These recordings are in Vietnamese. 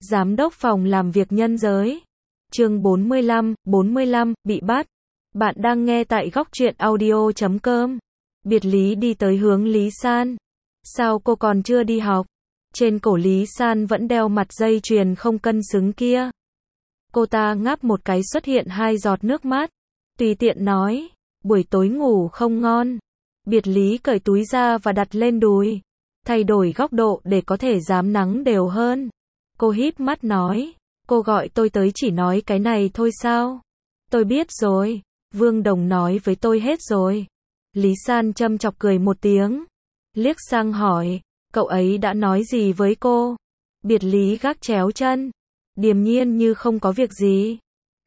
Giám đốc phòng làm việc nhân giới. Chương 45, bị bắt. Bạn đang nghe tại góc truyện audio.com. Biệt Lý đi tới hướng Lý San. Sao cô còn chưa đi học? Trên cổ Lý San vẫn đeo mặt dây chuyền không cân xứng kia. Cô ta ngáp một cái xuất hiện 2 giọt nước mắt. Tùy tiện nói, buổi tối ngủ không ngon. Biệt Lý cởi túi ra và đặt lên đùi. Thay đổi góc độ để có thể dám nắng đều hơn. Cô híp mắt nói, cô gọi tôi tới chỉ nói cái này thôi sao? Tôi biết rồi, Vương Đồng nói với tôi hết rồi. Lý San châm chọc cười một tiếng. Liếc sang hỏi, cậu ấy đã nói gì với cô? Biệt Lý gác chéo chân. Điềm nhiên như không có việc gì.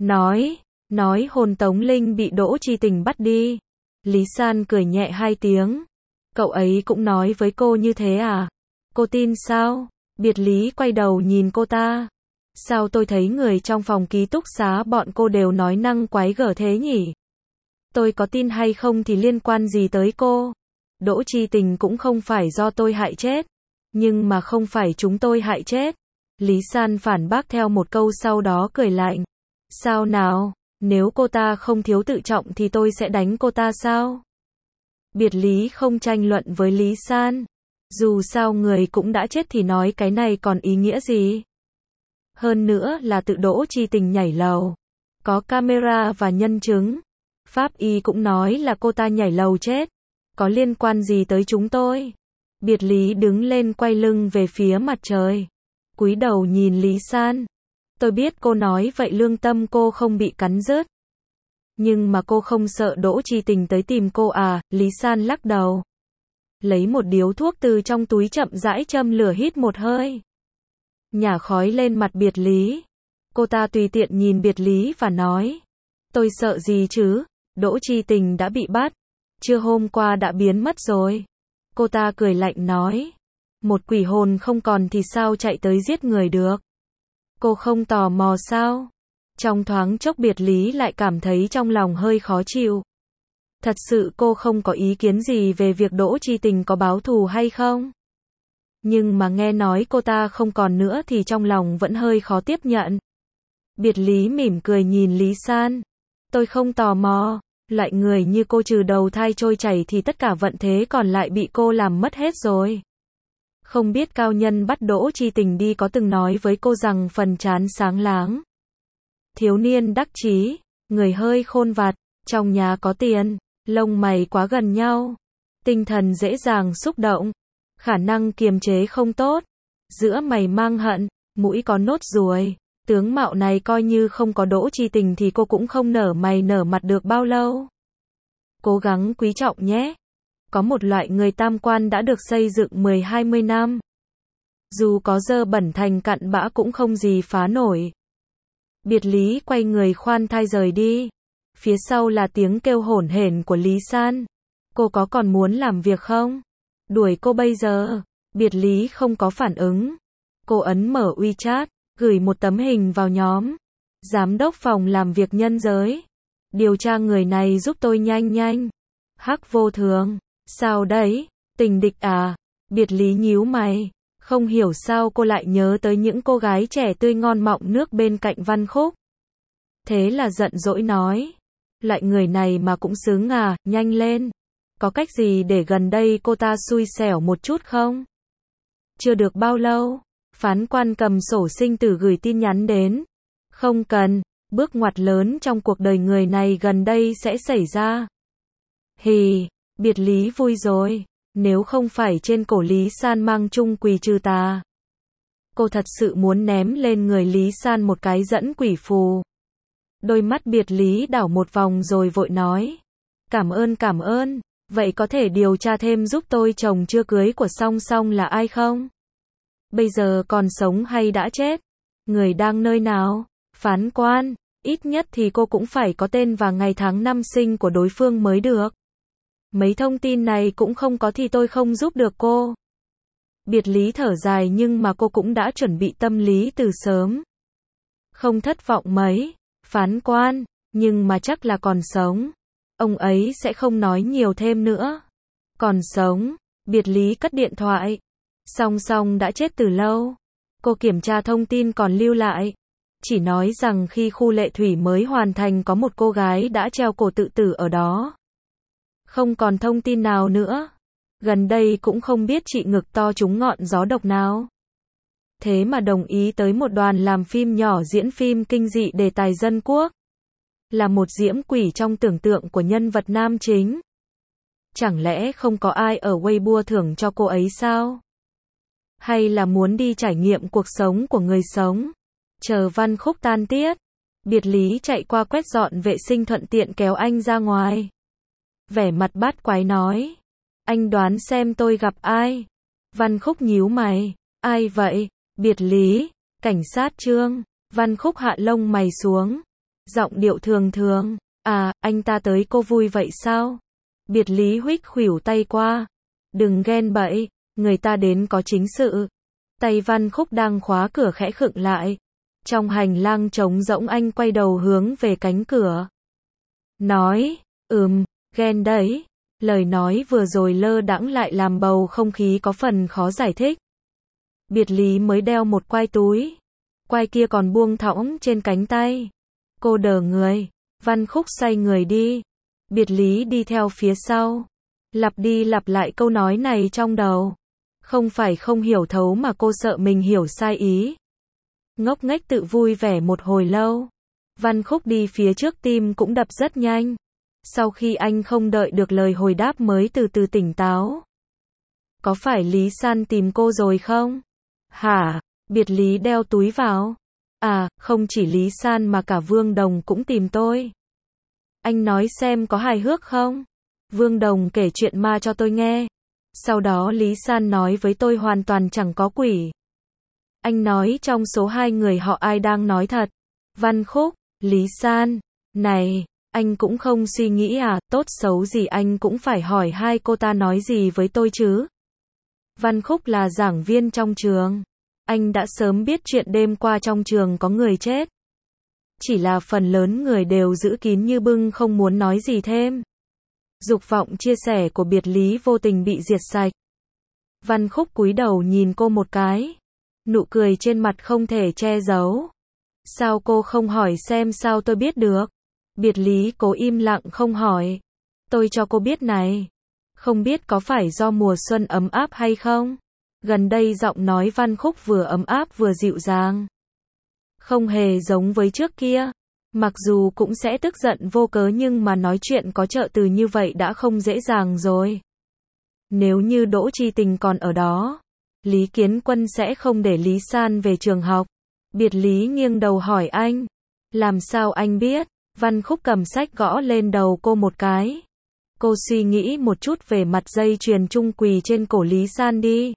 Nói hồn Tống Linh bị Đỗ Chi Tình bắt đi. Lý San cười nhẹ 2 tiếng. Cậu ấy cũng nói với cô như thế à? Cô tin sao? Biệt Lý quay đầu nhìn cô ta. Sao tôi thấy người trong phòng ký túc xá bọn cô đều nói năng quái gở thế nhỉ? Tôi có tin hay không thì liên quan gì tới cô? Đỗ Chi Tình cũng không phải do tôi hại chết. Nhưng mà không phải chúng tôi hại chết. Lý San phản bác theo một câu sau đó cười lạnh. Sao nào? Nếu cô ta không thiếu tự trọng thì tôi sẽ đánh cô ta sao? Biệt Lý không tranh luận với Lý San. Dù sao người cũng đã chết thì nói cái này còn ý nghĩa gì? Hơn nữa là tự Đỗ Chi Tình nhảy lầu. Có camera và nhân chứng. Pháp y cũng nói là cô ta nhảy lầu chết. Có liên quan gì tới chúng tôi? Biệt Lý đứng lên quay lưng về phía mặt trời. Cúi đầu nhìn Lý San. Tôi biết cô nói vậy lương tâm cô không bị cắn rứt. Nhưng mà cô không sợ Đỗ Chi Tình tới tìm cô à? Lý San lắc đầu. Lấy một điếu thuốc từ trong túi chậm rãi châm lửa hít một hơi. Nhả khói lên mặt Biệt Lý. Cô ta tùy tiện nhìn Biệt Lý và nói. Tôi sợ gì chứ? Đỗ Chi Tình đã bị bắt. Trưa hôm qua đã biến mất rồi. Cô ta cười lạnh nói. Một quỷ hồn không còn thì sao chạy tới giết người được? Cô không tò mò sao? Trong thoáng chốc Biệt Lý lại cảm thấy trong lòng hơi khó chịu. Thật sự cô không có ý kiến gì về việc Đỗ Chi Tình có báo thù hay không? Nhưng mà nghe nói cô ta không còn nữa thì trong lòng vẫn hơi khó tiếp nhận. Biệt Lý mỉm cười nhìn Lý San. Tôi không tò mò. Loại người như cô trừ đầu thai trôi chảy thì tất cả vận thế còn lại bị cô làm mất hết rồi. Không biết cao nhân bắt Đỗ Chi Tình đi có từng nói với cô rằng phần trán sáng láng. Thiếu niên đắc chí, người hơi khôn vặt, trong nhà có tiền, lông mày quá gần nhau, tinh thần dễ dàng xúc động, khả năng kiềm chế không tốt, giữa mày mang hận, mũi có nốt ruồi. Tướng mạo này coi như không có Đỗ Chi Tình thì cô cũng không nở mày nở mặt được bao lâu. Cố gắng quý trọng nhé. Có một loại người tam quan đã được xây dựng 10-20 năm. Dù có dơ bẩn thành cặn bã cũng không gì phá nổi. Biệt Lý quay người khoan thai rời đi. Phía sau là tiếng kêu hổn hển của Lý San. Cô có còn muốn làm việc không? Đuổi cô bây giờ. Biệt Lý không có phản ứng. Cô ấn mở WeChat, gửi một tấm hình vào nhóm. Giám đốc phòng làm việc nhân giới. Điều tra người này giúp tôi nhanh. Hắc Vô Thường. Sao đấy? Tình địch à? Biệt Lý nhíu mày. Không hiểu sao cô lại nhớ tới những cô gái trẻ tươi ngon mọng nước bên cạnh Văn Khúc. Thế là giận dỗi nói. Loại người này mà cũng xứng à, nhanh lên. Có cách gì để gần đây cô ta xui xẻo một chút không? Chưa được bao lâu, phán quan cầm sổ sinh tử gửi tin nhắn đến. Không cần, bước ngoặt lớn trong cuộc đời người này gần đây sẽ xảy ra. Hì, Biệt Lý vui rồi. Nếu không phải trên cổ Lý San mang chung quỳ trừ tà. Cô thật sự muốn ném lên người Lý San một cái dẫn quỷ phù. Đôi mắt Biệt Lý đảo một vòng rồi vội nói. Cảm ơn. Vậy có thể điều tra thêm giúp tôi chồng chưa cưới của Song Song là ai không? Bây giờ còn sống hay đã chết? Người đang nơi nào? Phán quan, ít nhất thì cô cũng phải có tên và ngày tháng năm sinh của đối phương mới được. Mấy thông tin này cũng không có thì tôi không giúp được cô. Biệt Lý thở dài nhưng mà cô cũng đã chuẩn bị tâm lý từ sớm. Không thất vọng mấy, phán quan, nhưng mà chắc là còn sống. Ông ấy sẽ không nói nhiều thêm nữa. Còn sống, Biệt Lý cất điện thoại. Song Song đã chết từ lâu. Cô kiểm tra thông tin còn lưu lại. Chỉ nói rằng khi khu lệ thủy mới hoàn thành có một cô gái đã treo cổ tự tử ở đó. Không còn thông tin nào nữa. Gần đây cũng không biết chị ngực to trúng ngọn gió độc nào. Thế mà đồng ý tới một đoàn làm phim nhỏ diễn phim kinh dị đề tài dân quốc. Là một diễm quỷ trong tưởng tượng của nhân vật nam chính. Chẳng lẽ không có ai ở Weibo thưởng cho cô ấy sao? Hay là muốn đi trải nghiệm cuộc sống của người sống? Chờ Văn Khúc tan tiết, Biệt Lý chạy qua quét dọn vệ sinh thuận tiện kéo anh ra ngoài. Vẻ mặt bát quái nói. Anh đoán xem tôi gặp ai? Văn Khúc nhíu mày. Ai vậy? Biệt Lý. Cảnh sát Trương. Văn Khúc hạ lông mày xuống. Giọng điệu thường thường. À, anh ta tới cô vui vậy sao? Biệt Lý huých khuỷu tay qua. Đừng ghen bậy, người ta đến có chính sự. Tay Văn Khúc đang khóa cửa khẽ khựng lại. Trong hành lang trống rỗng anh quay đầu hướng về cánh cửa. Nói, ghen đấy. Lời nói vừa rồi lơ đãng lại làm bầu không khí có phần khó giải thích. Biệt Lý mới đeo một quai túi. Quai kia còn buông thõng trên cánh tay. Cô đờ người. Văn Khúc xoay người đi. Biệt Lý đi theo phía sau. Lặp đi lặp lại câu nói này trong đầu. Không phải không hiểu thấu mà cô sợ mình hiểu sai ý. Ngốc nghếch tự vui vẻ một hồi lâu. Văn Khúc đi phía trước tim cũng đập rất nhanh. Sau khi anh không đợi được lời hồi đáp mới từ từ tỉnh táo. Có phải Lý San tìm cô rồi không? Hả? Biệt Lý đeo túi vào. À, không chỉ Lý San mà cả Vương Đồng cũng tìm tôi. Anh nói xem có hài hước không? Vương Đồng kể chuyện ma cho tôi nghe. Sau đó Lý San nói với tôi hoàn toàn chẳng có quỷ. Anh nói trong số hai người họ ai đang nói thật? Văn Khúc, Lý San. Này, anh cũng không suy nghĩ à, tốt xấu gì anh cũng phải hỏi hai cô ta nói gì với tôi chứ. Văn Khúc là giảng viên trong trường. Anh đã sớm biết chuyện đêm qua trong trường có người chết. Chỉ là phần lớn người đều giữ kín như bưng không muốn nói gì thêm. Dục vọng chia sẻ của Biệt Lý vô tình bị diệt sạch. Văn Khúc cúi đầu nhìn cô một cái. Nụ cười trên mặt không thể che giấu. Sao cô không hỏi xem sao tôi biết được? Biệt Lý cố im lặng không hỏi. Tôi cho cô biết này. Không biết có phải do mùa xuân ấm áp hay không? Gần đây giọng nói Văn Khúc vừa ấm áp vừa dịu dàng. Không hề giống với trước kia. Mặc dù cũng sẽ tức giận vô cớ nhưng mà nói chuyện có trợ từ như vậy đã không dễ dàng rồi. Nếu như Đỗ Chi Tình còn ở đó, Lý Kiến Quân sẽ không để Lý San về trường học. Biệt Lý nghiêng đầu hỏi anh. Làm sao anh biết? Văn Khúc cầm sách gõ lên đầu cô một cái. Cô suy nghĩ một chút về mặt dây chuyền trung quỳ trên cổ Lý San đi.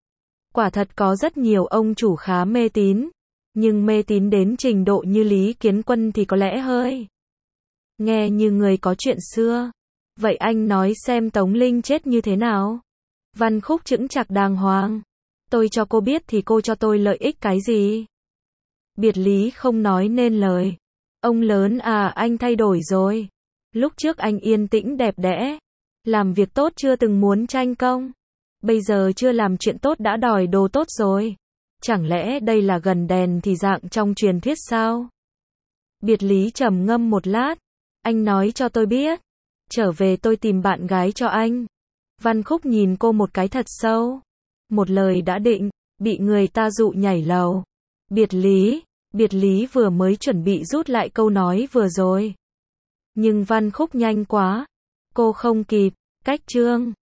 Quả thật có rất nhiều ông chủ khá mê tín. Nhưng mê tín đến trình độ như Lý Kiến Quân thì có lẽ hơi. Nghe như người có chuyện xưa. Vậy anh nói xem Tống Linh chết như thế nào? Văn Khúc chững chạc đàng hoàng. Tôi cho cô biết thì cô cho tôi lợi ích cái gì? Biệt Lý không nói nên lời. Ông lớn à, anh thay đổi rồi. Lúc trước anh yên tĩnh đẹp đẽ. Làm việc tốt chưa từng muốn tranh công. Bây giờ chưa làm chuyện tốt đã đòi đồ tốt rồi. Chẳng lẽ đây là gần đèn thì dạng trong truyền thuyết sao? Biệt Lý trầm ngâm một lát. Anh nói cho tôi biết. Trở về tôi tìm bạn gái cho anh. Văn Khúc nhìn cô một cái thật sâu. Một lời đã định, bị người ta dụ nhảy lầu. Biệt Lý vừa mới chuẩn bị rút lại câu nói vừa rồi. Nhưng Văn Khúc nhanh quá. Cô không kịp, cách chương.